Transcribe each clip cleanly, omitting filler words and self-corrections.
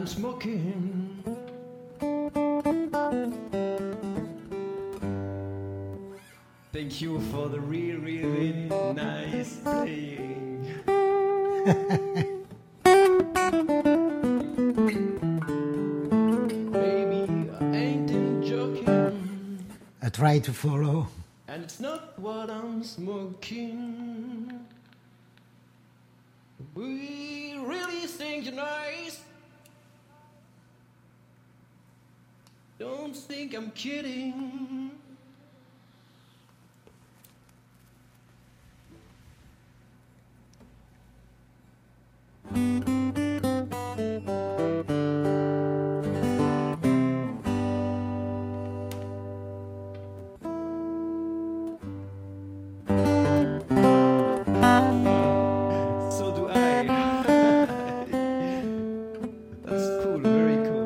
I'm smoking. Thank you for the really nice playing. Baby, I ain't joking. I try to follow. And it's not what I'm smoking. We really think you're nice. Don't think I'm kidding. So do I. That's cool, very cool.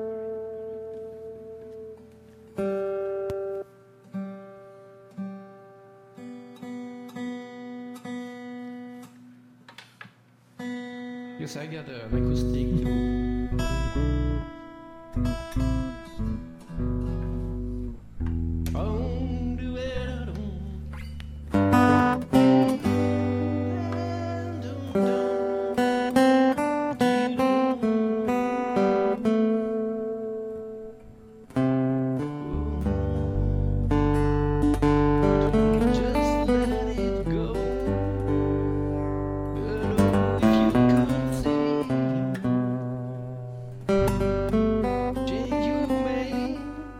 Yes, I got an acoustic too. Just let it go. If you could see change you made.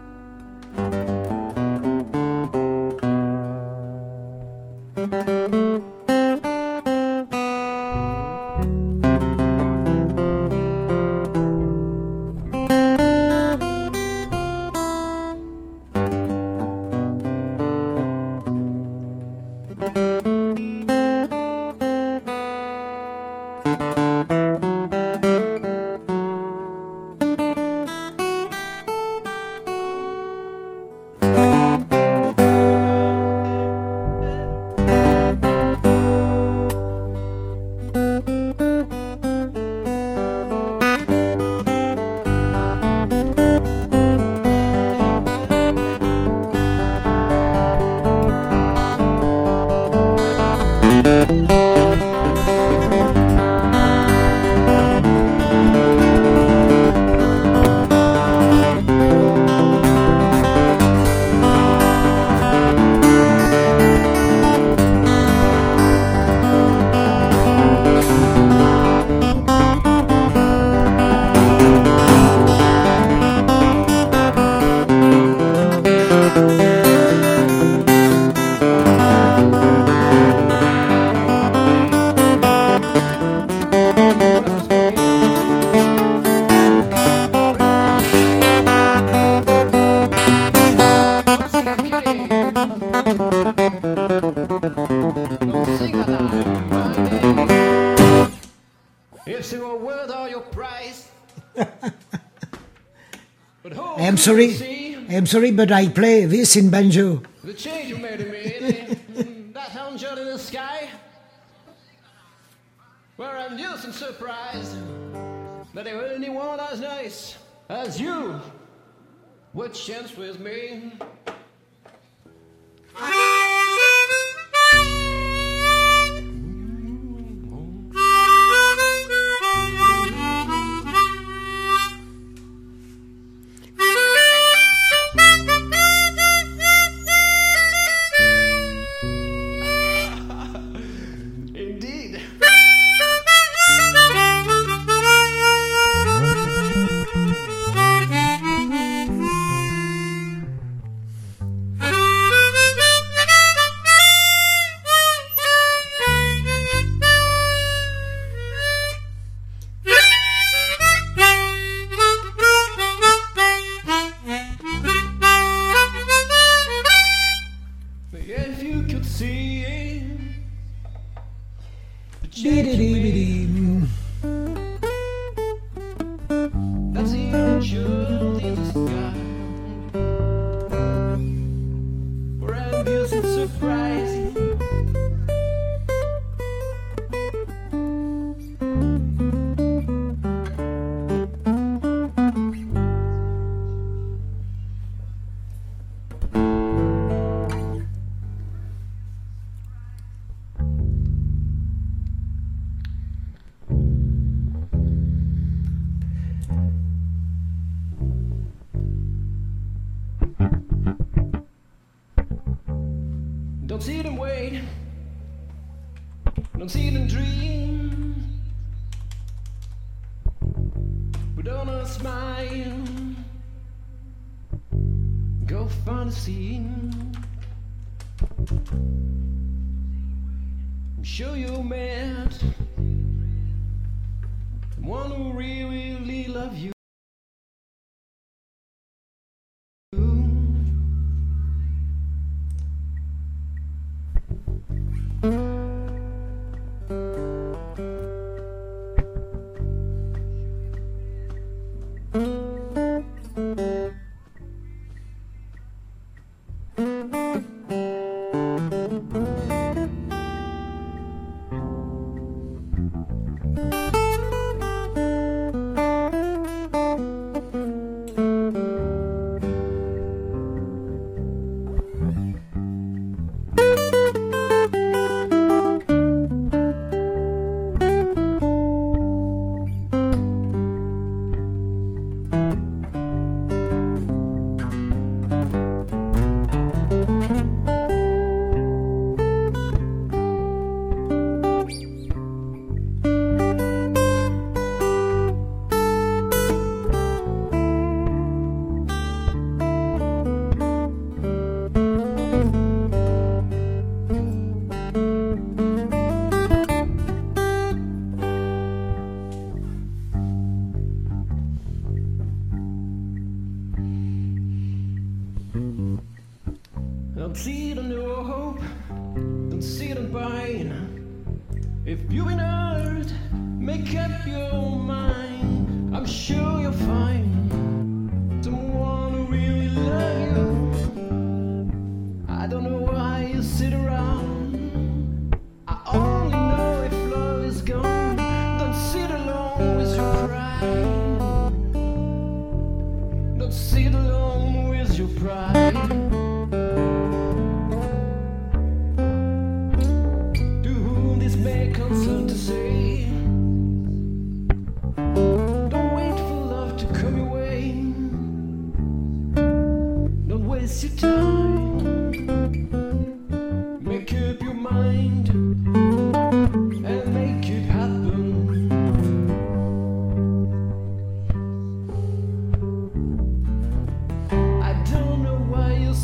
If you were worth all your price. But I'm sorry, but I play this in banjo. The change you made in me, that angel in the sky, where I'm just and surprised that anyone as nice as you would chance with me. Indeed. If you could see the change you made, that's the angel in the sky, where I'm just and surprised. Don't sit and wait, don't sit and dream. Put on a smile, go find a scene. I'm sure you met one who really loves you. Don't sit on your hope, don't sit on pain. If you've been hurt, make up your mind. I'm sure you'll find someone who really loves you. I don't know why you sit around. I only know if love is gone. Don't sit alone with your pride. Don't sit alone with your pride. Concern to say, don't wait for love to come your way. Don't waste your time. Make up your mind and make it happen. I don't know why you're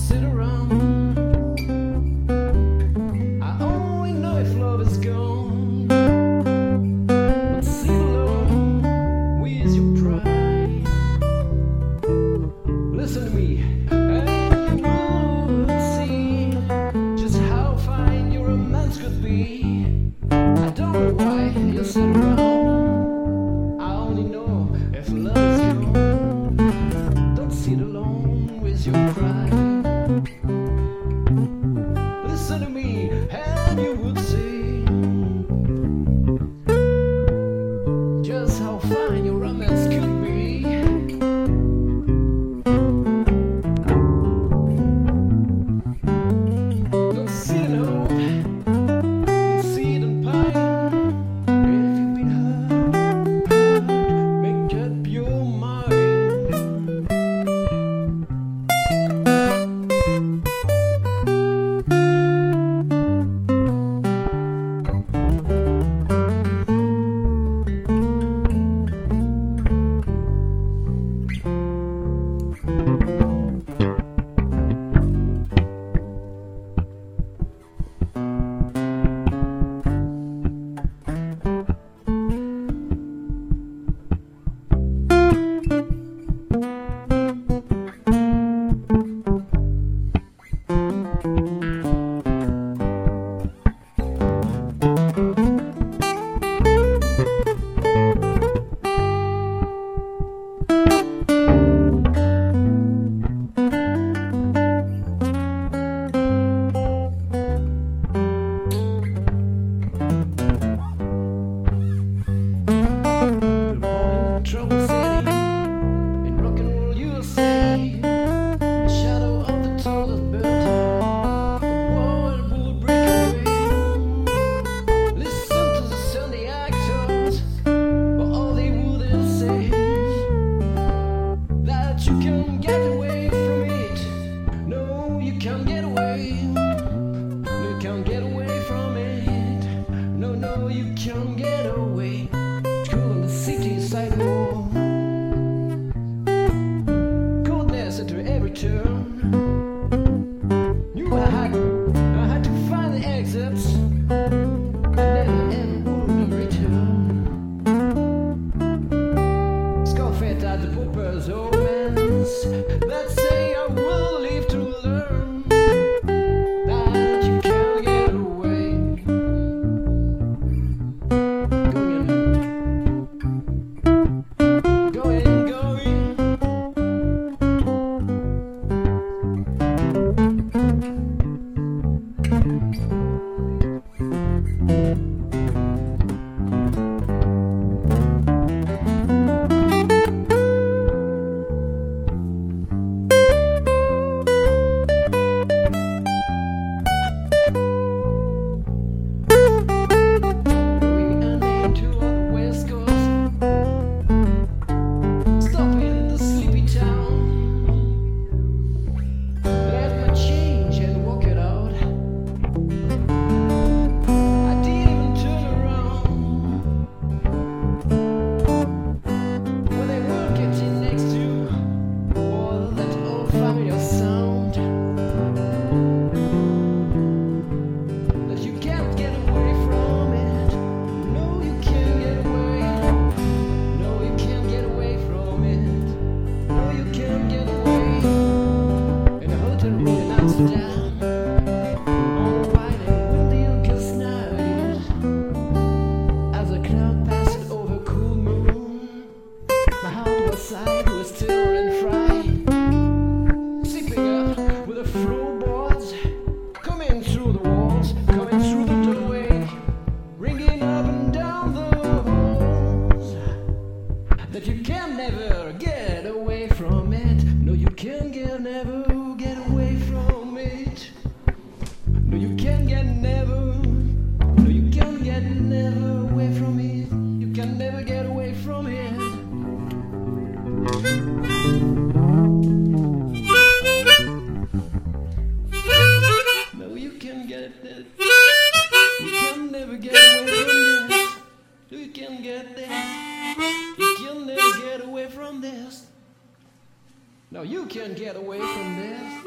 you can get never. No, you can get never away from it. You can never get away from it. No, you can get it. You can never get away from this. You can get this. You can never get away from this. No, you can't get away from this.